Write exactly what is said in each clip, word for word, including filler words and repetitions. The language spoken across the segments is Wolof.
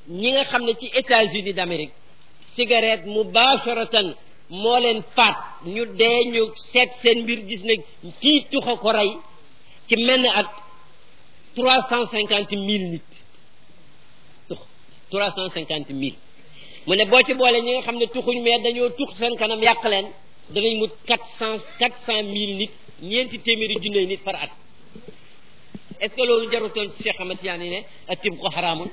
ñi nga xam ne ci États-Unis d'Amérique cigarette mubasharatan moo leen faat ñu dee ñu seet seen mbir gis ne kii tuxa ko rey ci menn at trois cent cinquante mille nit tux trois cent cinquante mille mu ne boo ci boole ñi nga xam ne tuxuñ mais dañoo tux seen kanam yàq leen danañ mut quatre cent quatre cent mille nit ñeenti téeméeri junne nit par at est-ce que loolu jarutoon Cheikh Ahmad Tidiane ne atib ko xaraamun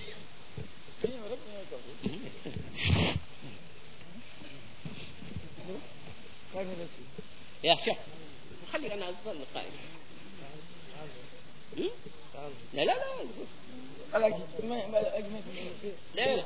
يا شيخ خليك انا اصلي قائم لا لا لا لا لا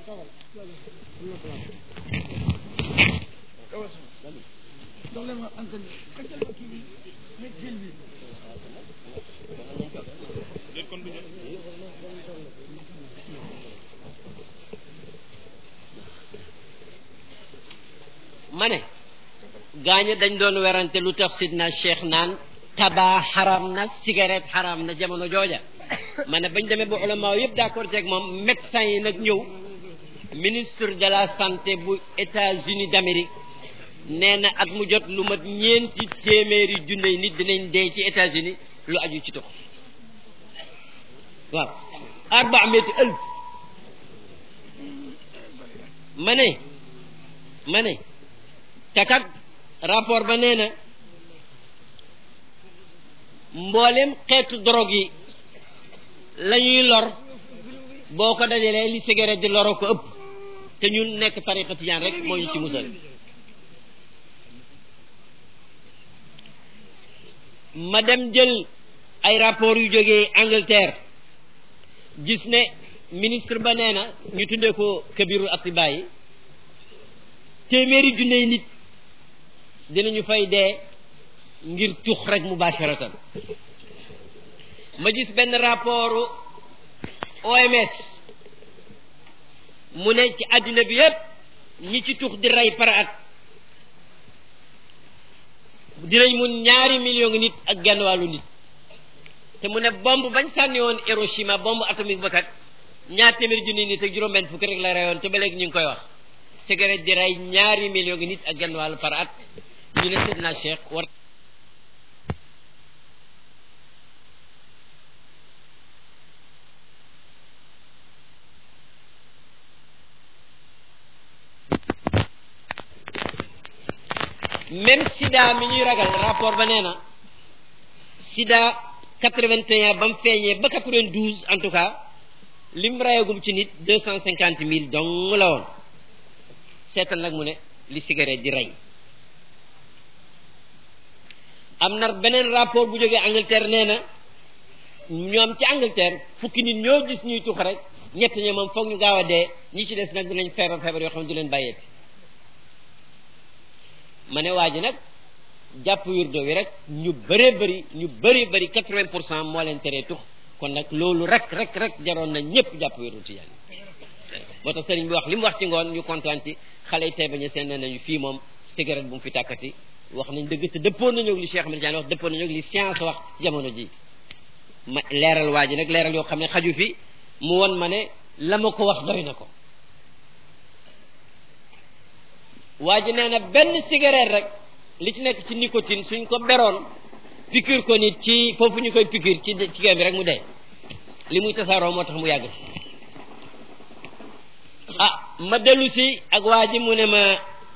ma ne gaañu dañ doon werante lu tax sidna cheikh naan taba xaram na cigarette xaram na jamono jooja ma ne bañ demee ba ulama yëpp d'accord ceeg moom médecins yi nag ñëw ministre de la santé bu États-Unis d'Amérique nee na at mu jot lu mat ñeenti téeméeri junne nit dinañ dee ci États-Unis lu aju ci tux waaw arba mètre ëlf ma ne ma ne takat rapport ba nee na mboolem xeetu drogue yi la ñuy lor boo ko dajalee li cigarette di loro ko ëpp te ñun nekk tariqa tijaan rek moo ñu ci musal ma dem jël ay rapport yu jógee Angleterre gis ne ministre ba nee na ñu tuddee ko kabirul atiba yi téeméeri junne nit dinañu fay dee ngir tux rek mubasharatan ma gis benn rapport O M S mu ne ci àddina bi yépp ñi ci tux di rey par at dinañ mun ñaari million nit ak genn wàllu nit te mu ne bombe bañ sànni woon Hiroshima bombe atomique ba kat ñaar téeméeri junni nit ak juróom benn fukki rek la reyoon te ba léegi ñu ngi koy wax cigarette di rey ñaari million nit ak genn wàllu par at ñu ne Seydina Cheikh war même sida mi ñuy ragal rapport ba nee na sida quatre-vingt et un ba mu feeñee ba quatre-vingt-douze en tout cas lim rayagum ci nit deux cent cinquante mille dong la woon seetal nag mu ne li cigarette di rey am na beneen rapport bu jógee Angleterre nee na ñoom ci Angleterre fukki nit ñoo gis ñuy tux rek ñett ñi moom foog ñu gaaw a dee ñi ci des nag dinañ feebar feebar yoo xam ne du leen bàyyeeti ma ne waa ji nag jàpp wirdo wi rek ñu bëree bëri ñu bëri bëri quatre-vingts pour cent moo leen teree tux kon nag loolu rek rek rek jaroon na ñëpp jàpp wirdo tijaan moo tax sëriñ bi wax li mu wax ci ngoon ñu kontaan ci xale yi tey bañ a seen nee nañu fii moom cigarette bu mu fi tàkkati wax nañ dëgg te dëppoon nañu ak li Cheikh Ahmed Tidiane wax dëppoon nañu ak li science wax jamono ji ma leeral waa ji nag leeral yoo xam ne xaju fi mu won ma ne la ma ko wax doy na ko waa ji nee na benn cigarette rek li ci nekk ci nicotine suñ ko beroon piqûre ko nit ci foofu ñu koy piqûre ci ci bi rek mu dee li muy tasaaroo moo tax mu yàgg ah ma dellu si ak waa ji mu ne ma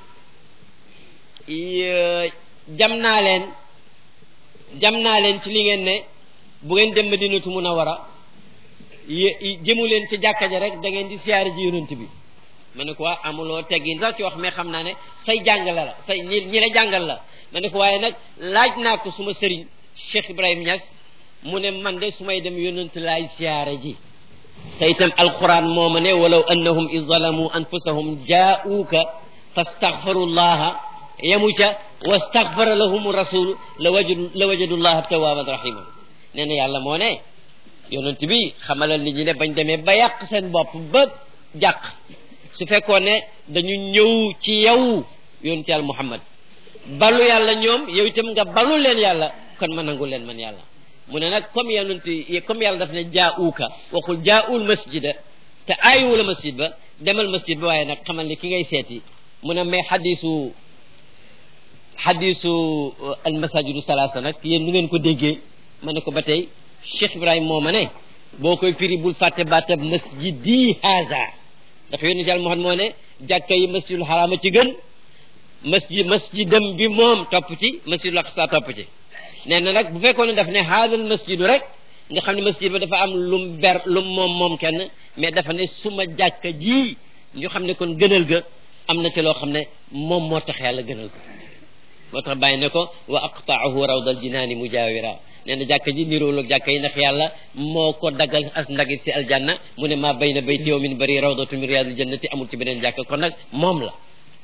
jam naa leen jam naa leen ci li ngeen ne bu ngeen dem Madinatu Munawwara jëmu leen ci jàkka ja rek da ngeen di siyaare ji yonent bi ma ne ko waa amuloo teggin sax ci wax mais xam naa ne say jàngale la say ñi ñi la jàngal la ma ne ko waaye nag laaj naa ko suma sëriñ Cheikh Ibrahim Niass mu ne man de su may dem yonent laay siyaare ji te itam alquran moo ma ne walaw annahum iz zalamu anfusahum jaa'uuka fastaghfaru llaha yamu ca wastaghfara lahum rasul la wajadu la wajadu llaha tawwaban rahima nee na yàlla moo ne yonent bi xamalal nit ñi ne bañ demee ba yàq seen bopp ba jàq su fekkoon ne dañu ñëw ci yow yonent yàlla Muhammad balu yàlla ñoom yow itam nga balu leen yàlla kon ma nangu leen man yàlla mu ne nag comme yonent comme yàlla daf ne jaa'uuka waxul jaa'ul masjida te aayiwu la masjid ba demal masjid ba waaye nag xamal ni ki ngay seeti mu ne mais xadisu xadisu al masajidu salaasa nag yéen nu ngeen ko déggee ma ne ko ba tey Cheikh Ibrahima moo ma ne boo koy firi bul fàtte baatab masjidi haza dafa yónni jàll Muhammad moo ne jàkka yi masjidul xaraama ci gën masjid masjidam bi moom topp ci masjidul aqsa topp ci nee na nag bu fekkoon ne daf ne haadal masjidu rek nga xam ne masjid ba dafa am lum ber lum moom moom kenn mais dafa ne suma jàkka ji ñu xam ne kon gënal ga am na ci loo xam ne moom moo tax yàlla gënal ko moo tax bàyyi ne ko wa aqtaahu rawdal jinaani mujawira nee na jàkka ji niroolu ak jàkka yi ndax yàlla moo ko daggal as ndagit si aljanna mu ne maa bayna bayti wa min bari rawdatu min riyadil jannati amul ci beneen jàkka kon nag moom la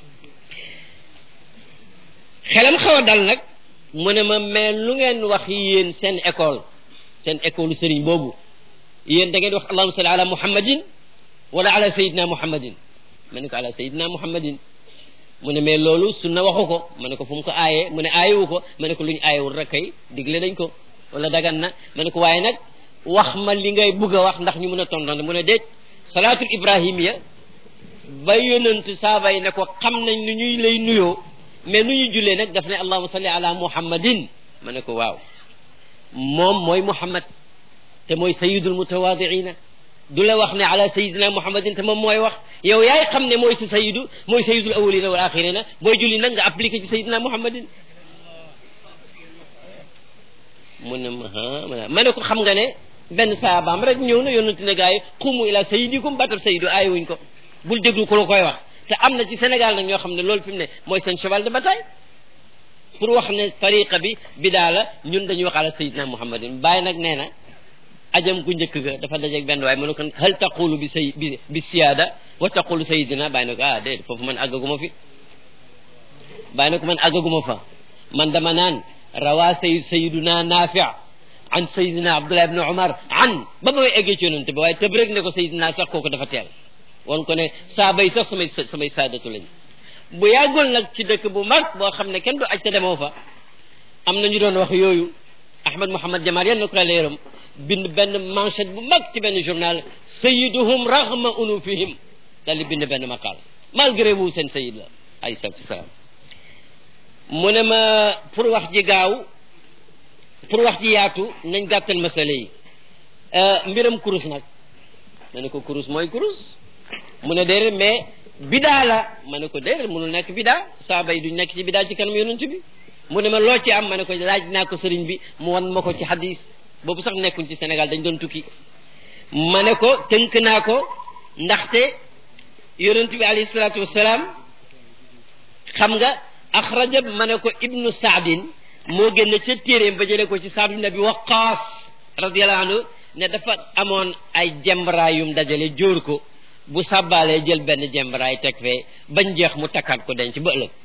xelam xaw a dal nag mu ne ma mais lu ngeen wax yéen seen école seen école sëriñ boobu yéen da ngeen wax allahumma salli ala muhammadin wala ala sayidina muhammadin ma ne ko ala sayidina muhammadin mu ne mais loolu sunna waxu ko ma ne ko fu mu ko aayee mu ne aayewu ko ma ne ko lu ñu aayewul rek kay digle nañ ko wala dagan na ma ne ko waaye nag wax ma li ngay bugg a wax ndax ñu mën a tontonte mu ne déet salaatul ibrahimiya ba yonent saaba yi ne ko xam nañ lu ñuy lay nuyoo mais nu ñuy jullee nag daf ne allahumma salli ala muhammadin ma ne ko waaw moom mooy muhammad te mooy sayidul mutawaadiina du la wax ne ala sayidina muhammadin te moom mooy wax yow yaay xam ne mooy si sayidu mooy sayidul awalina wal axirina booy julli nag nga appliqué ci sayidina muhammadin mu ne ma a ma ne ko xam nga ne benn saabaam rek ñëw na yonente ne gars yi xumu ila sayidikum batab sayidu aay wuñ ko bul déglu ko la koy wax te am na ci Sénégal nag ñoo xam ne loolu fi mu ne mooy seen cheval de bataille pour wax ne tariqa bi bidaa la ñun dañuy wax ala sayidina muhammadin bàyyi nag nee na ajam ku njëkk ga dafa dajeeg benn waaye mu ne ko hal taqulu bi say bi bi siyaada wa taqulu sayidina bàyyi na ko ah déedéet foofu man àggaguma fi bàyyi na ko man àggaguma fa man dama naan rawa sayid sayiduna naafi an sayidina abdullah ibn umar an ba may eggee ci yonente ba waaye tëb rek ne ko sayidina sax kooku dafa teel won ko ne saaba yi sax samay samay saadatu lañ bu yàggul nag ci dëkk bu mag boo xam ne kenn du aj te demoo fa am na ñu doon wax yooyu Ahmad Mouhamad Jamar yan na ko la yërëm bind benn manchette bu mag ci benn journal sayiduhum raghma unufihim dal di bind benn maqaal malgré vous seen sayid la alayhi salaatu wasalaam mu ne ma pour wax ji gaaw pour wax ji yaatu nañ gàttal masale yi mbiram kurus nag ma ne ko kurus mooy kurus mu ne déedéet mais bidaa la ma ne ko déedéet mënul nekk bidaa saaba yi duñ nekk ci bidaa ci kanam yonent bi mu ne ma loo ci am ma ne ko laaj naa ko sëriñ bi mu wan ma ko ci hadis boobu sax nekkuñ ci Sénégal dañ doon tukki ma ne ko tënk naa ko ndaxte yonent bi alayhi salaatu wasalaam xam nga axraja ma ne ko ibnu saadin moo génn ca téeréem ba jëlee ko ci Saad ibn Abi Waqqaas radiyallahu anhu ne dafa amoon ay jembraayum dajale jóor ko bu sàbbaalee jël benn jembraay teg fee bañ jeex mu takkaat ko denc ba ëllëg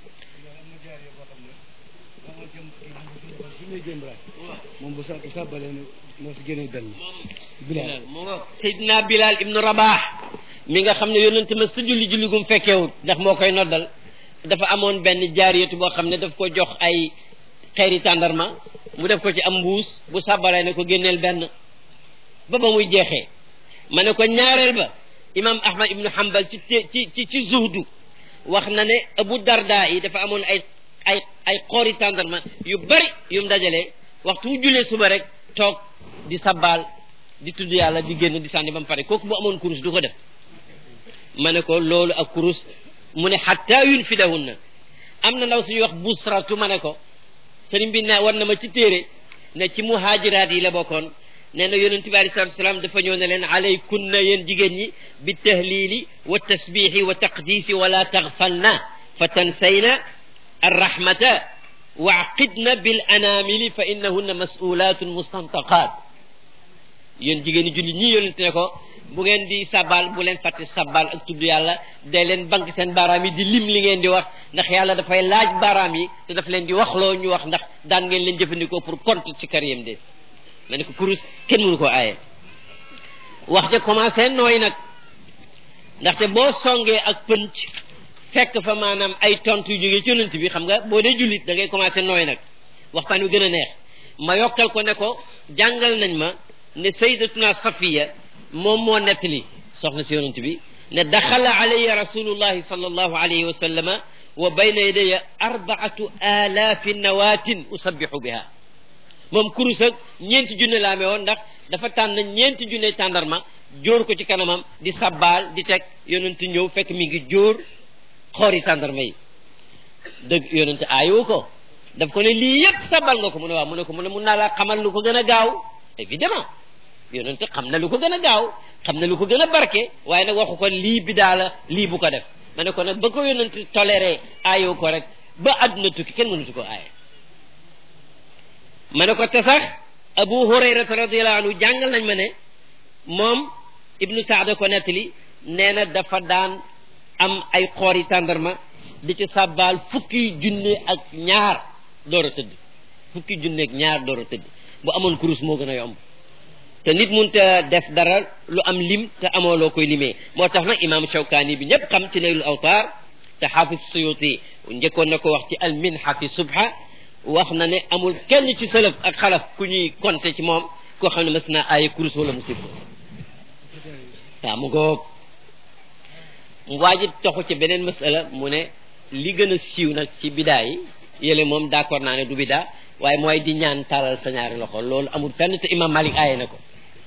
moom bu sàbbalee moo si génne benn Bilal mu nga Seydina Bilal ibnu Rabah mi nga xam ne yonent ma sa julli julli gum fekkeewut ndax moo koy noddal dafa amoon benn jaariyatu boo xam ne daf ko jox ay xeeri tàndarma mu def ko ci am mbuus bu sàbbalee ne ko génneel benn ba ba muy jeexee ma ne ko ñaareel ba imam Ahmad ibnu Hanbal ci ci ci ci zuhdu wax na ne Abu Darda yi dafa amoon ay ay ay xoori tàndarma yu bari yu mu dajalee waxtu wu jullee suba rek toog di sabbaal di tudd yàlla di génn di sànni ba mu pare kooku bu amoon kurus du ko def ma ne ko loolu ak kurus mu ne xatta yunfidahunna am na ndaw suñuy wax busratu ma ne ko sëriñ bi ne war na ma ci téere ne ci muhaajiraat yi la bokkoon nee na yonente bi alei salatu wasalaam dafa ñëw ne leen alaykunna yéen jigéen ñi bi tahlili wa tasbixi wa taqdisi wala taxfalna fa tansayna arrahmata waaqidna bil anamili fa innahunna masulatun mustantaqat yéen jigéen ñi julli ñii yonente ne ko bu ngeen di sabal bu leen fàtte sabal ak tudd yàlla day leen banque seen baaraam yi di lim li ngeen di wax ndax yàlla dafay laaj baaraam yi te daf leen di waxloo ñu wax ndax daan ngeen leen jëfandikoo pour compte ci kariyam de ma ne ko kurus kenn mënu ko aaye wax ja commencé nooy nag ndaxte boo songee ak pënc fekk fa maanaam ay tontu yu jógee ci yonent bi xam nga boo dee jullit da ngay commencé nooy nag waxtaan wi gën a neex ma yokkal ko ne ko jàngal nañ ma ne sayyidatuna Safiya moom moo nettali soxna si yonent bi ne daxala alayya rasulullahi sallallahu alayhi wa sallama wa bayna yadaya arbaatu alaafi nawaatin usabbihu biha moom kurus ak ñeenti junne la amee woon ndax dafa tànn ñeenti junne tàndarma jóor ko ci kanamam di sabbaal di teg yonent ñëw fekk mi ngi jóor xoori tàndarma yi dëgg yonent aayu ko daf ko ne lii yëpp sabbal nga ko mu ne waaw mu ne ko mu ne mun naa laa xamal lu ko gën a gaaw évidemment yonent xam na lu ko gën a gaaw xam na lu ko gën a barke waaye nag waxu ko lii bidaa la lii bu ko def ma ne ko nag ba ko yonent toléré aayoo ko rek ba àdduna tukki kenn mënatu ko aaye ma ne ko te sax Abu Hurayrata radiyallahu anhu jàngal nañ ma ne moom Ibnu Saada ko nettali nee na dafa daan am ay xoori tàndarma di ci sàbbaal fukki junne ak ñaar door a tëdd fukki junne ak ñaar door a tëdd bu amoon kurus moo gën a yomb te nit munta def dara lu am lim te amoo loo koy limee moo tax nag imaam Shawkaani bi ñëpp xam ci Naylul Awtaar te xaafis Suyuti njëkkoon na ko wax ci al-Minha fi subha wax na ne amul kenn ci salaf ak xalaf ku ñuy compter ci moom koo xam ne mas naa aaye kurus wala musib waaw mu ngoog waa ji toxu ci beneen masala mu ne li gën a siiw nag ci bidaa yi yële moom d'accord naa ne du bidaa waaye mooy di ñaan tàllal sa ñaari loxo loolu amul fenn te imam Malik aaye na ko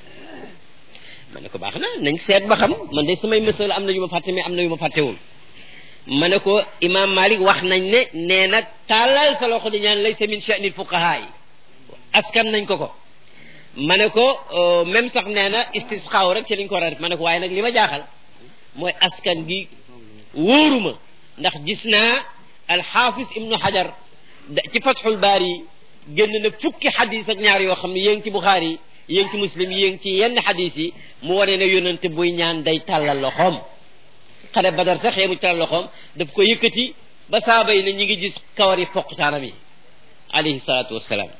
ma ne ko baax na nañ seet ba xam man de samay masala am na yu ma fàtte mais am na yu ma fàttewul ma ne ko imam Malik wax nañ ne nee na tàllal sa loxo di ñaan laysa min sha'nil fuqahaa yi askan nañ ko ko ma ne ko même sax nee na istisqaaw rek ci liñ ko war a def ma ne ko waaye nag li ma jaaxal mooy askan gi wóoruma ndax gis naa alxaafis ibnu Hajar ci Fathul Baari génn na fukki xadis ak ñaar yoo xam ne yéen ci Buxaari yéen ci Muslim yéen ci yenn xadis yi mu wane ne yonente buy ñaan day tàllal loxoom xare Badar sax yee mu tàllal loxoom daf ko yëkkati ba saaba yi ne ñi ngi gis kawari foqtaanam yi alayhi salaatu wassalaam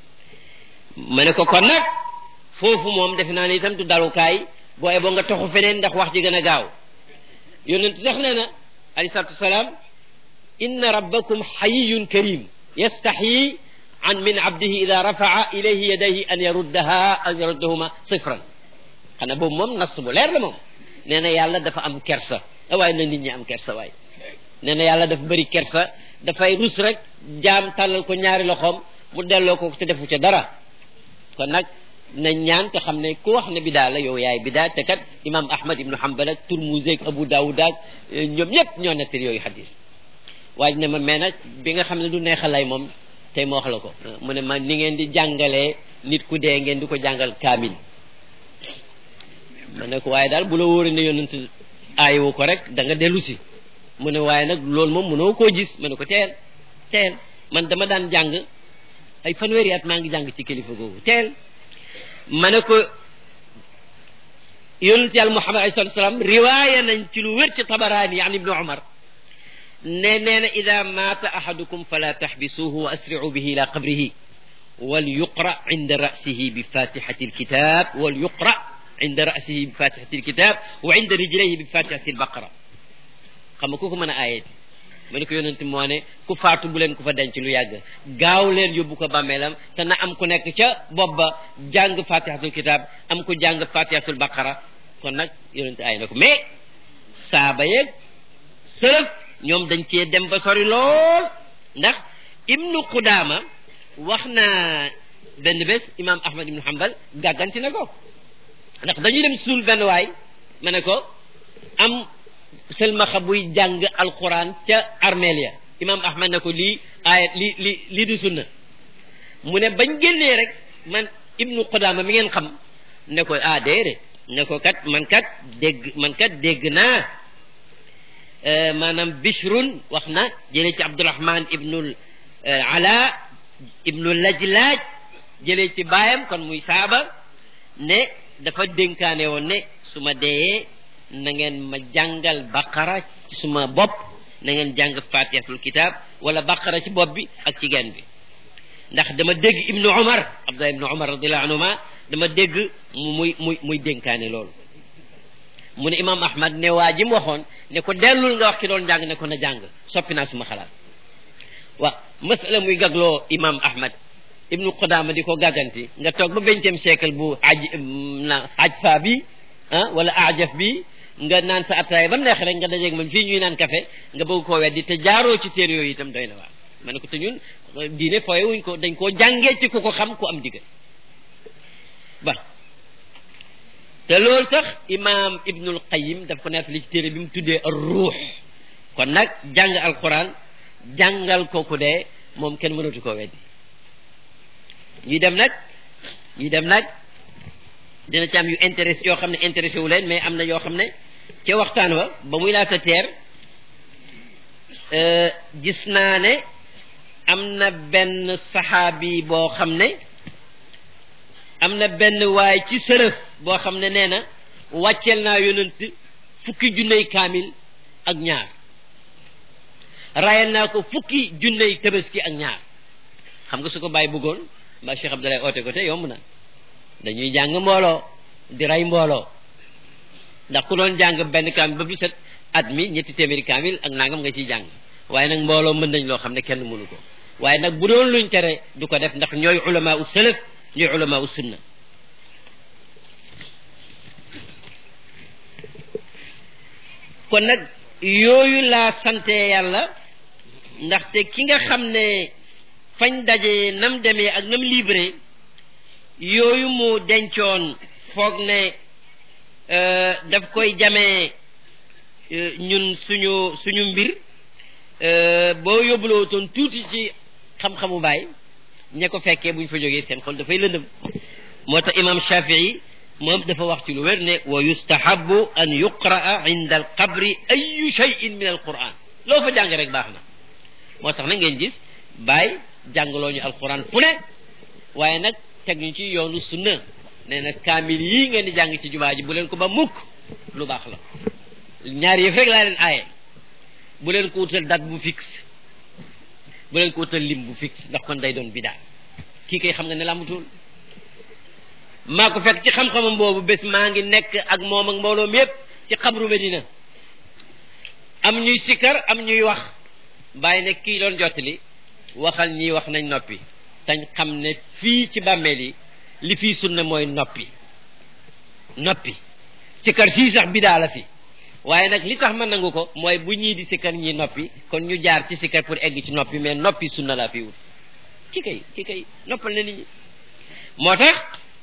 ma ne ko kon nag foofu moom defe naa ne itam du dalukaay booye boo nga toxu feneen ndax wax ji gën a gaaw yonent sax nee na alayhi salaatu wassalaam inna rabbakum xayiyun karim yastaxyi an min abdihi ida rafaa ilayhi yadayhi an yaruddaha an yaruddahuma sifran xanaa boobu moom nas bu leer la moom nee na yàlla dafa am kersa waaye na nit ñi am kersa waaye nee na yàlla dafa bëri kersa dafay rus rek jaam tàllal ko ñaari loxoom mu delloo ko te defu ca dara kon nag nañ ñaan te xam ne ku wax ne bidaa la yow yaay bidaa te kat imam Ahmad ibnu Hanbal ak Turmuzi ak Abu Dawud ak ñoom ñëpp ñoo nettali yooyu xadis waaye ne ma mais nag bi nga xam ne du neexal lay moom tey ma wax la ko mu ne ma ni ngeen di jàngalee nit ku dee ngeen di ko jàngal kaamil ma ne ko waaye daal bu la wóoree ne yonent aayewu ko rek da nga dellu si mu ne waaye nag loolu moom mënoo koo gis ma ne ko teel teel man dama daan jàng ay fanweeri at maa ngi jàng ci kilifa googu teel ma ne ko yonent yàlla Muhammad alayhi salaatu wa salaam riwaaya nañ ci lu wér ci Tabaraani an ibnu Umar ne nee na ida maata ahadukum fala taxbisuhu wa asri'u bihi ila qabrihi wal yuqra inda ra'sihi bi fatihati alkitab wal yuqra inda ra'sihi bi fatihati alkitab wa inda rijlayhi bi fatihati albaqara xam nga ku ko mën a aayati ma ne ko yonent moo ne ku faatu bu leen ku fa denc lu yàgg gaaw leen yóbbu ko bàmmeelam te na am ku nekk ca bopp ba jàng fatihatul kitab am ku jàng fatihatul baqara kon nag yonent aay na ko mais saaba yeeg sërëf ñoom dañ cee dem ba sori lool ndax ibnu Qudaama wax na benn bés imam Ahmad ibnu Hanbal gàgganti na ko ndax dañuy dem suul benn waay ma ne ko am selmaxa buy jàng alquran ca armeel ya imam Ahmad ne ko lii aayat lii lii lii du sunna mu ne bañ génnee rek man ibnu Qudaama mi ngeen xam ne ko ah déedéet ne ko kat man kat dégg man kat dégg naa maanaam Bishrun wax na jëlee ci Abdurahman ibnul Ala ibnul Lajlaaj jëlee ci baayam kon muy saaba ne dafa dénkaane woon ne su ma deeyee na ngeen ma jàngal baqara ci suma bopp na ngeen jàng fatihatul kitab wala baqara ci bopp bi ak ci genn bi ndax dama dégg ibnu Umar Abdullah ibnu Umar radiyallahu anhuma dama dégg mu muy muy muy dénkaane loolu mu ne imam Ahmad ne waa ji mu waxoon ne ko dellul nga wax ki doon jàng ne ko na jàng soppi naa suma xalaat waaw masala muy gagloo imam Ahmad ibnu Qudaama di ko gàgganti nga toog ba vingtième siècle bu aj na aj fa bi ah wala ajaf bi nga naan sa attaay ba neex rek nga dajeeg man fii ñuy naan café nga bëgg koo weddi te jaaroo ci téere yooyu itam doy na waar ma ne ko te ñun diine fooye wuñ ko dañ koo jàngee ci ku ko xam ku am diggal ba te loolu sax imam ibnul qayyim daf ko nekk li ci téere bi mu tuddee ar ruux kon nag jàng alquran jàngal kooku dee moom kenn mënatu koo weddi ñuy dem nag ñuy dem nag dina ci am yu intéressé yoo xam ne intéressé wu leen mais am na yoo xam ne ca waxtaan wa ba muy laata teer gis naa ne am na benn saxaabi boo xam ne am na benn waay ci sërëf boo xam ne nee na wàcceel naa yonent fukki junney kaamil ak ñaar rayal naa ko fukki junney tabaski ak ñaar xam nga su ko bàyyi bëggoon mbaa Cheikh Abdoulaye oote ko te yomb na dañuy jàng mbooloo di rey mbooloo ndax ku doon jàng benn kaamil ba bu set at mi ñetti téeméeri kaamil ak nangam nga ciy jàng waaye nag mbooloo mën nañ loo xam ne kenn mënu ko waaye nag bu doon luñ tere du ko def ndax ñooy ulama u salaf ñooy ulama u sunna kon nag yooyu laa sante yàlla ndaxte ki nga xam ne fañ daje nam demee ak nam libre yooyu mu dencoon foog ne daf koy jamee ñun suñu suñu mbir boo yóbbuloo toon tuuti ci xam-xamu baay ña ko fekkee buñ fa jógee seen xol dafay lëndëm moo tax imam Shafii moom dafa wax ci lu wér ne wa yustahabu an yuqraa inda al qabri ayu cheyin min al quran loo fa jàng rek baax na moo tax na ngeen gis baay jàngaloo ñu alquran fu ne waaye nag teg ñu ci yoonu sunna nee na kaamil yii ngeen di jàng ci jumaa ji bu leen ko ba mukk lu baax la ñaar yëf rek laa leen aaye bu leen ko wutal date bu fixe bu leen ko wutal lim bu fixe ndax kon day doon bidaa kii kay xam nga ne làmbutul maa ko fekk ci xam-xamam boobu bés maa ngi nekk ak moom ak mbooloom yépp ci xabru Medina am ñuy sikkar am ñuy wax bàyyi ne kii doon jottali waxal ñii wax nañ noppi tañ xam ne fii ci bàmmeel yi li fii sunna mooy noppi noppi sikkar sii sax bidaa la fi waaye nag li tax ma nangu ko mooy bu ñii di sikkar ñii noppi kon ñu jaar ci sikkar pour egg ci noppi mais noppi sunna laa fi wut ki kay ki kay noppal na nit ñi moo tax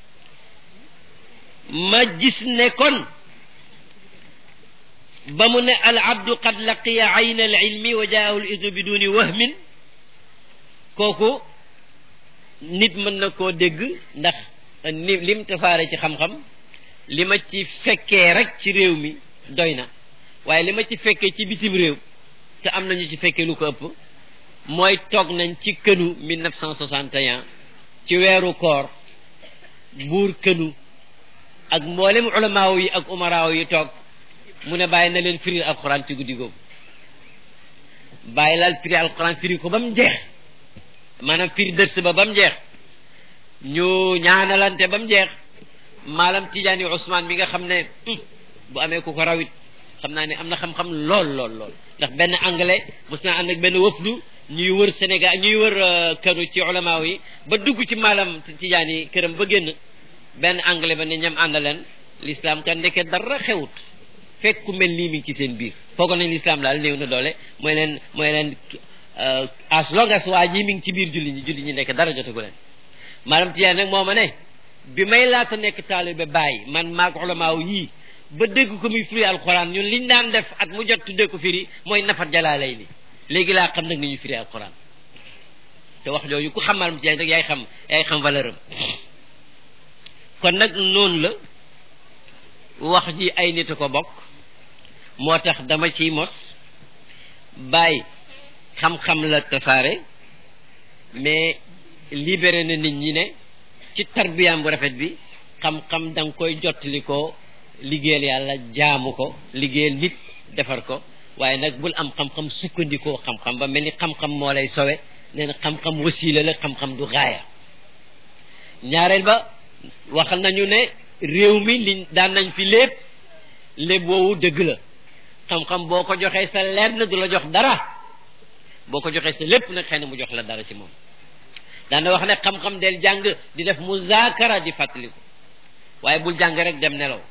ma gis ne kon ba mu ne al abdu qad laqiya ayna al ilmi wa jaahu al idnu biduni wahmin kooku nit mën na koo dégg ndax ni lim tasaare ci xam-xam li ma ci fekkee rek ci réew mi doy na waaye li ma ci fekkee ci bitim réew te am nañu ci fekkee lu ko ëpp mooy toog nañ ci kënu mille neuf cent soixante et un ci weeru koor buur kënu ak mboolem ulamaaw yi ak umaraaw yi toog mu ne bàyyi na leen firi alquran ci guddi googu bàyyi laal firi alquran firi ko ba mu jeex maanaam firi dërs ba ba mu jeex ñu ñaanalante ba mu jeex maalam Tijaani Ousmane mi nga xam ne bu amee ku ko rawit xam naa ne am na xam-xam lool lool lool ndax benn anglais mos naa ànd ak benn wëfdu ñuy wër Sénégal ñuy wër kënu ci ulamaaw yi ba dugg ci maalam Tijaani këram ba génn benn anglais ba ne ñam àndaleen l'islam kan ndeke dara xewut fekk ku mel nii mi ngi ci seen biir foogoon nañ l'islam daal néew na doole mooy leen mooy leen as long as waa ji mi ngi ci biir julli ñi julli ñi nekk dara jotagu leen maanaam Tijaan nag moo ma ne bi may laata nekk taalibe bàyyi man maag ulamaaw yii ba dégg ko muy firi alquran ñun liñ daan def at mu jot tuddee ko firi mooy nafar jalaalay ni léegi laa xam nag ni ñu firi alquran te wax jooju ku xam maanaam Tijaan rek yaay xam yaay xam valeur am kon nag noonu la wax ji ay nit a ko bokk moo tax dama ciy mos bàyyi xam-xam la tasaare mais libéré na nit ñi ne ci tarbiyaam bu rafet bi xam-xam da nga koy jottali ko liggéeyal yàlla jaamu ko liggéeyal nit defar ko waaye nag bul am xam-xam sukkandikoo xam-xam ba mel ni xam-xam moo lay sowe nee na xam-xam wasiila la xam-xam du gaaya ñaareel ba waxal nañu ne réew mi li daan nañ fi lépp lépp woowu dëgg la xam-xam boo ko joxee sa lenn du la jox dara boo ko joxee sa lépp nag xëy na mu jox la dara ci moom daana wax ne xam-xam del jàng di def muzaakara di fàttaliku waaye bul jàng rek dem nelaw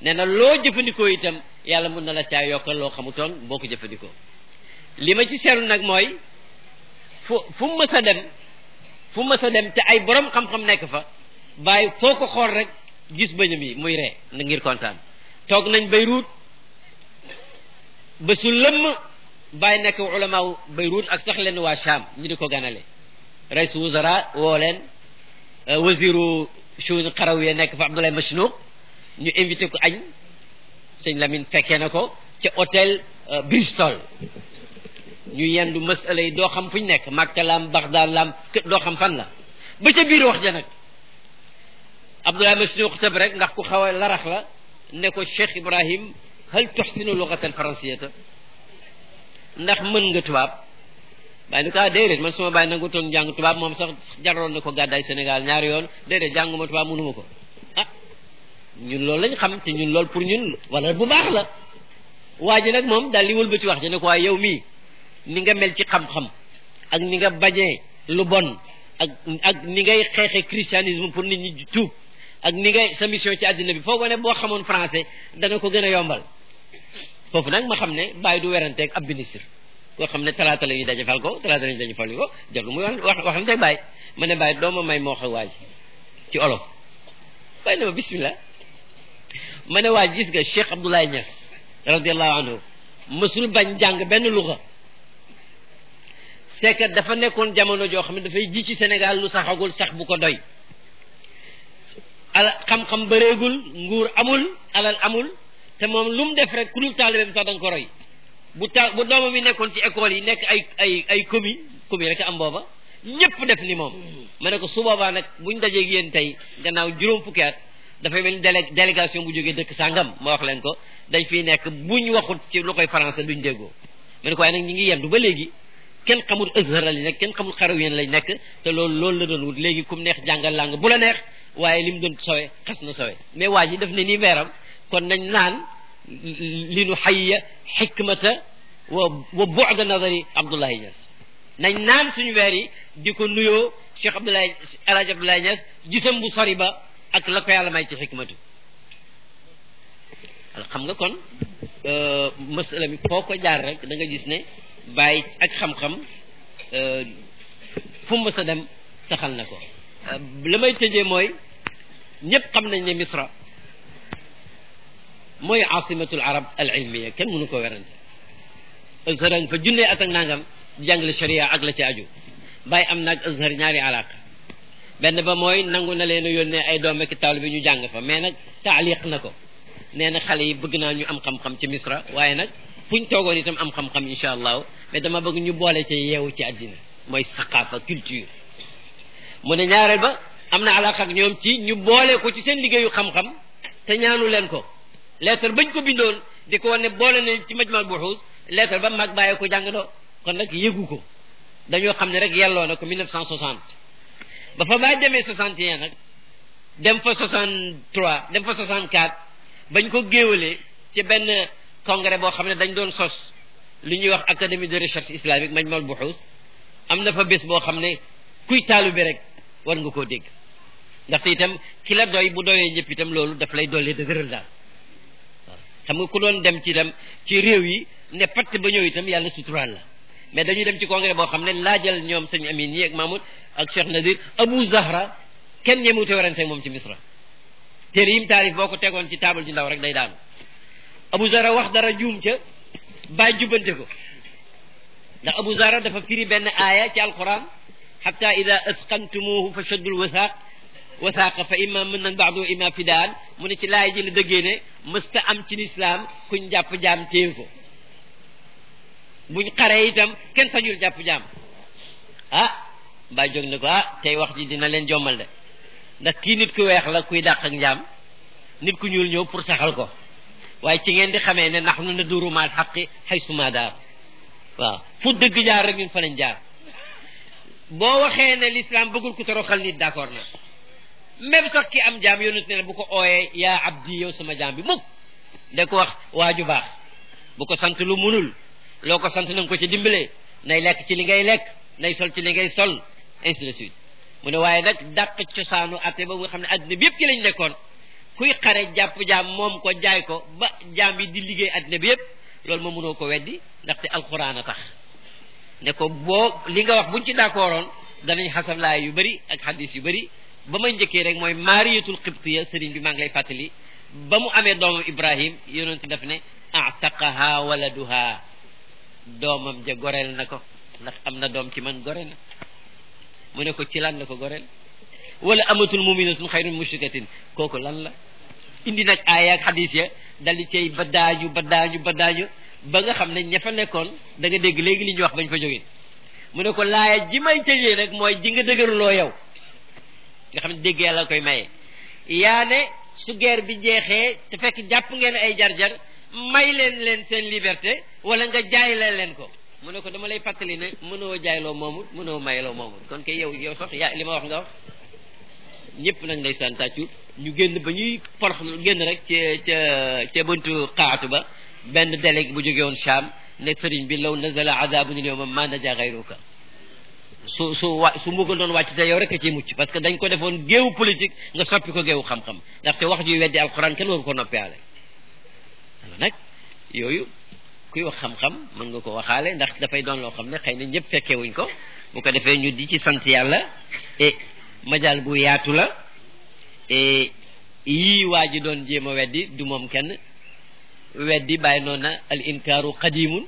nee na loo jëfandikoo itam yàlla mën na la caa yokkal loo xamutoon boo ko jëfandikoo li ma ci seetlu nag mooy fu fu mu mës a dem fu mu mës a dem te ay borom xam-xam nekk fa bàyyi foo ko xool rek gis bëñam yi muy ree na ngir kontaan toog nañ Beyrouth ba su lëmm bàyyi nekk ulamaaw Beyrouth ak sax leen waa Cham ñu di ko ganale rais wuzara woo leen wasiru shuun xarawiya nekk fa Abdoulaye Machnouk ñu invité ko añ sëñ Lamine fekkee na ko ca hôtel Bristol ñu yendu masala yi doo xam fu ñu nekk Makka lam Bagdad lam doo xam fan la ba ca biir wax ja nag Abdoulaye Machnouk tëb rek ndax ku xaw a larax la ne ko Cheikh Ibrahim hal tuxsinu lugatan franciyata ndax mën nga tubaab bàyyi ni ko ah déedéet man suma bàyyi nangu toon jàng tubaab moom sax jaroon na ko gàddaay Sénégal ñaari yoon déedéet jànguma tubaab mënuma ko ah ñun loolu lañ xam te ñun loolu pour ñun wala bu baax la waa ji nag moom daal li wëlbati wax ji ne ko waaye yow mii ni nga mel ci xam-xam ak ni nga bañee lu bon ak ak ni ngay xeexe christianisme pour nit ñi tuub ak ni ngay sa mission ci àddina bi foogoo ne boo xamoon français dana ko gën a yombal foofu nag ma xam ne bàyyi du weranteeg ab ministre koo xam ne talaata la ñuy dajafal ko talaata la ñuy dajafal ko jarul muy wax waxanteeg bàyyi ma ne bàyyi doo ma may moo xew waaj ci olof bàyyi na ma bismillah ma ne waaj gis nga Cheikh Abdoulaye Niass radiallahu anhu mësul bañ jàng benn luga c'est que dafa nekkoon jamono joo xam ne dafay ji ci Sénégal lu saxagul sax bu ko doy ala xam-xam bëreegul nguur amul alal amul te moom lu mu def rek ku dul taalibe bi sax da nga ko roy bu ta bu doomam yi nekkoon ci école yi nekk ay ay ay commis commis rek am booba ñëpp def ni moom ma ne ko su boobaa nag buñ dajeeg yéen tey gannaaw juróom fukki at dafay mel ni délé délégation bu jógee dëkk sàngam ma wax leen ko dañ fiy nekk buñ waxut ci lu koy français duñ déggoo ma ne ko waaye nag ñi ngi yendu ba léegi kenn xamul Azhar lañ nekk kenn xamul xaraw yéen lañ nekk te loolu loolu la doon wut léegi kum neex jàngal làng bu la neex waaye li mu doon sowe xas na sowe mais waa ji daf ne nii veeram kon nañ naan li nu xayya xikmata wa wa bu'da nadari Abdoulaye Niass nañ naan suñu weer yi di ko nuyoo Cheikh Abdoulaye El Hadj Abdoulaye Niass gisam bu sori ba ak la ko yàlla may ci xikmatu xam nga kon masala mi foo ko jaar rek da nga gis ne bàyyi ak xam-xam fu mu mës a dem saxal na ko la may tëjee mooy ñëpp xam nañ ne Misra mooy asimatul arab al ilmiya kenn mënu ko werante Azhar fa junnee at ak nangam jàngale sharia ak la ci aju bàyyi am naag Azhar ñaari alaaka benn ba mooy nangu na leen a yónnee ay doom ak taalibe bi ñu jàng fa mais nag taaliq na ko nee na xale yi bëgg naa ñu am xam-xam ci Misra waaye nag fuñ toogoon itam am xam-xam incha allahu mais dama bëgg ñu boole ci yeewu ci àddina mooy saqaafa culture mu ne ñaareel ba am na alaaka ak ñoom ci ñu boole ko ci seen liggéeyu xam-xam te ñaanu leen ko lettre bañ ko bindoon di ko wane boole ne ci majmal buxuus lettre ba mag bàyyi ko jàngandoo kon nag yëgu ko dañoo xam ne rek yelloo na ko mille neuf cent soixante ba fa bàyyi demee soixante et un nag dem fa soixante trois dem fa soixante quatre bañ ko géewalee ci benn congrès boo xam ne dañ doon sos li ñuy wax académie de recherche islamique majmal buxuus am na fa bés boo xam ne kuy taalu bi rek war nga koo dégg ndaxte itam ki la doy bu doyee ñëpp itam loolu daf lay dolli dëgëral daal waaw xam nga ku doon dem ci dem ci réew yi ne patt ba ñëw itam yàlla suturaal la mais dañuy dem ci congrès boo xam ne laajal ñoom sëñ Amin yi ak Mahmoud ak Cheikh Nadir Abu Zahra kenn ñemewute werante moom ci Misra téere yim taarif boo ko tegoon ci taabal ji ndaw rek day daanu Abu Zahra wax dara juum ca bàyyi jubbante ko ndax Abu Zahra dafa firi benn aaya ci alquran xatta ida asqantumuhu fa shaddul wasaaq wasaaqa fa imma mën nan baado imma fidaan mu ne ci laay ji la dëggee ne mësta am ci lislaam kuñ jàpp jaam téye ko buñ xaree itam kenn sañul jàpp jaam ah mbaa jóg ne ko ah tey wax ji dina leen jommal de ndax kii nit ku weex la kuy dàq ak njaam nit ku ñuul ñëw pour saxal ko waaye ci ngeen di xamee ne ndax nu na duru maal xaqi xay suma daar waaw fu dëgg jaar rek ñun fa lañ jaar boo waxee ne l'islam bëggul ku toroxal nit d'accord na même sax ki am jaam yonent ne bu ko ooyee yaa abdi yow sama jaam bi mukk da ko wax waaju baax bu ko sant lu munul loo ko sant na nga ko ci dimbalee nay lekk ci li ngay lekk nay sol ci li ngay sol ainsi de suite mu ne waaye nag dàq cosaanu atte ba nga xam ne adduna bi yëpp ci lañ nekkoon kuy xare jàpp jaam moom ko jaay ko ba jaam yi di liggéey àddina bi yépp loolu ma mënoo ko weddi ndaxte alxuraan a tax ne ko boo li nga wax buñ ci d'accordoon danañ xasab laay yu bëri ak xadis yu bëri ba may njëkkee rek mooy maariyatul qibtiya sëriñ bi maa ngi lay fàttali ba mu amee doomam ibrahim yonent daf ne ataqaha waladuha doomam ja goreel na ko ndax am na doom ci man gore na mu ne ko ci lan la ko goreel wala amatul muminatun xayrun mushrikatin kooku lan la indi nag aaya ak xadis ya dal di cay badaañu badaañu badaañu ba nga xam ne ña fa nekkoon da nga dégg léegi li ñuy wax bañ fa jógee mu ne ko laaya ji may tëjee nag mooy ji nga dëgëruloo yow nga xam ne dégg yàlla koy maye yaa ne su guerre bi jeexee te fekk jàpp ngeen ay jar-jar may leen leen seen liberté wala nga jaay leen leen ko mu ne ko dama lay fàttali ne mënoo jaayloo moomul mënoo mayloo moomul kon kay yow yow sax yaa li ma wax nga wax ñëpp nag ngay santàccu ñu génn ba ñuy porox génn rek ca ca ca buntu xaatu ba benn délégué bu jóge woon Cham ne sëriñ bi law nazala adabun al yawma ma naja gayruka su su wa su mbugal doon wàcc te yow rek a ciy mucc parce que dañ ko defoon géewu politique nga soppi ko géewu xam-xam ndaxte wax juy weddi alquran kenn waru ko noppiaale alors nag yooyu kuy wax xam-xam mën nga ko waxaale ndax dafay doon loo xam ne xëy na ñëpp fekkewuñ ko bu ko defee ñu di ci sant yàlla et majal bu yaatu la et yii waa ji doon jéem a weddi du moom kenn weddi bàyyi noonu na al inkaaru qadimun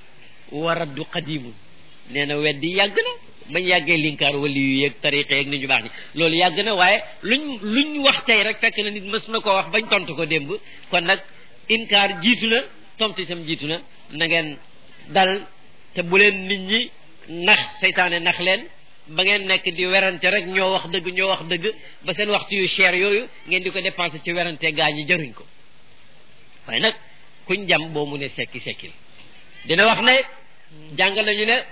wa raddu qadimun nee na weddi yàgg na bañ yàggee linkaar wali yu yeeg tariqa yeeg nit ñu baax ni loolu yàgg na waaye luñ luñ wax tey rek fekk na nit mës na ko wax bañ tontu ko démb kon nag inkaar jiitu na tontu itam jiitu na na ngeen dal te bu leen nit ñi nax seytaane nax leen ba ngeen nekk di werante rek ñoo wax dëgg ñoo wax dëgg ba seen waxtu yu cher yooyu ngeen di ko dépensé ci werante gaa ñi jaruñ ko waaye nag kuñ jam boo mu ne sekki sekkil dina wax ne jàngal nañu ne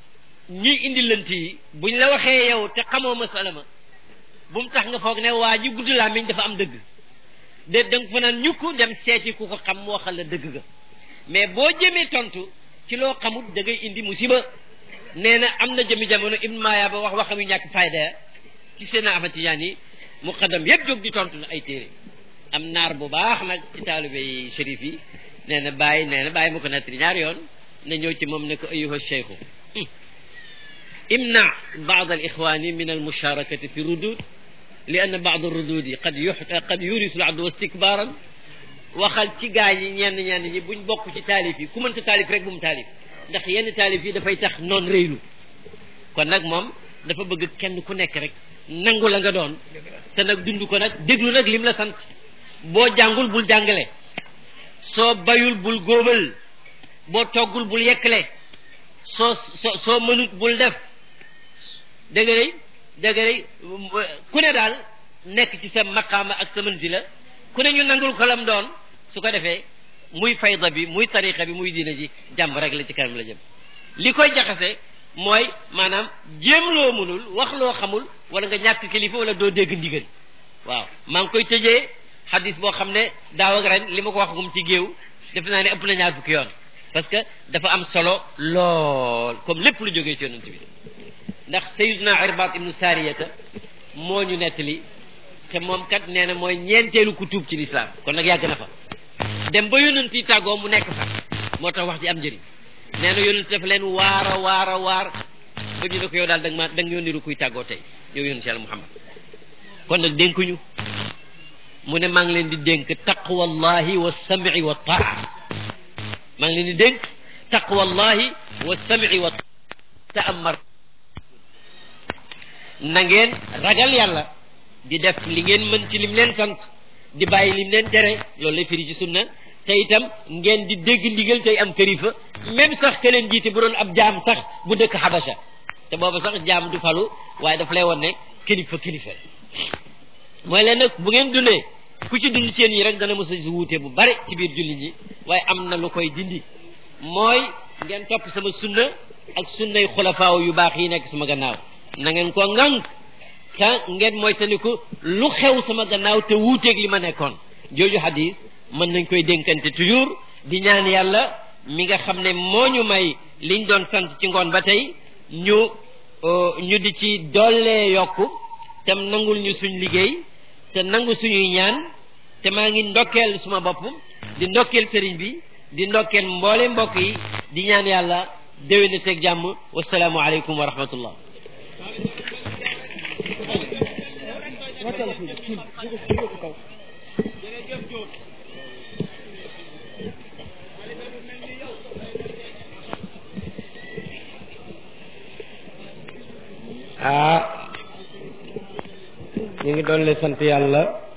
ñi indi lënt yi buñ la waxee yow te xamoo masala ma bu mu tax nga foog ne waa ji gudd làmmiñ dafa am dëgg de da nga fa naan ñukk dem seeti ku ko xam mu waxal la dëgg ga mais boo jëmee tontu ci loo xamut da ngay indi musiba nee na am na jëmi jamono Ibn Maya ba wax waxam yu ñàkk fayda ci seen Ahmad Tijaan yi muqaddam yépp jóg di tontu na ay téere am naar bu baax nag ci taalibe yi shérif yi nee na bàyyi nee na bàyyi mu ko nettali ñaari yoon na ñëw ci moom ne ko ayuha cheikhu imna baad al ixwani min al musharakati fi rudud li anna baad al rududi qad yu qad yurisu al abdu istikbaran waxal ci gaa yi ñenn ñenn ñi buñ bokk ci taalif yi ku mënta taalif rek bu mu taalif ndax yenn taalif yi dafay tax noon réylu kon nag moom dafa bëgg kenn ku nekk rek nangu la nga doon te nag dund ko nag déglu nag lim la sant boo jàngul bul jàngale soo bayul bul góobal boo toggul bul yekkale soo soo soo mënut bul def dégg nga dégg nga ku ne daal nekk ci sa maqaama ak sa manzila ku ne ñu nangul ko lam doon su ko defee muy fayda bi muy tariqa bi muy diina ji jàmm rek la ci kanam la jëm li koy jaxase mooy maanaam jéem loo mënul wax loo xamul wala nga ñàkk kilifa wala doo dégg ndigal waaw maa ngi koy tëjee xadis boo xam ne daaw ak ren li ma ko wax gum ci géew def naa ne ëpp na ñaar fukki yoon parce que dafa am solo lool comme lépp lu jógee ci yonent bi ndax Sayyidina Irbaat ibnu Sariyata moo ñu nettali te moom kat nee na mooy ñeenteelu ku tuub ci lislaam kon nag yàgg na fa dem ba yonent yi tàggoo mu nekk fa moo tax wax ji am njëriñ nee na yonent dafa leen waara waara waar ba ñu ne ko yow daal da nga ma da nga yónniru kuy tàggoo tey yow yonent yàlla Muhammad kon nag dénkuñu mu ne maa ngi leen di dénk taqwallahi wa sam'i wa taa maa ngi leen di dénk taqwallahi wa sam'i wa ta'ammar na ngeen ragal yàlla di def li ngeen mën ci lim leen sant di bàyyi lim leen tere loolu lay firi ci sunna te itam ngeen di dégg ndigal tey am kilifa même sax ke leen jiite bu doon ab jaam sax bu dëkk Habasha te booba sax jaam du falu waaye daf lay won ne kilifa kilifa mooy leen nag bu ngeen dundee ku ci dund seen yi rek dana mos a wuute bu bare ci biir jullit ñi waaye am na lu koy dindi mooy ngeen topp sama sunna ak sunnay xulafaaw yu baax yi nekk sama gannaaw na ngeen ko ŋànk ka ngeen mooy tandiku lu xew sama gannaaw te wuuteeg li ma nekkoon jooju hadis mën nañ koy dénkante toujours di ñaan yàlla mi nga xam ne moo ñu may liñ doon sant ci ngoon ba tey ñu ñu di ci dollee yokku tam nangul ñu suñ liggéey te nangu suñuy ñaan te maa ngi ndokkeel suma bopp di ndokkeel sëriñ bi di ndokkeel mboole mbokk yi di ñaan yàlla déwéne teeg jàmm wasalaamu aleykum wa rahmatullah ah ñu ngi doon le sant yàlla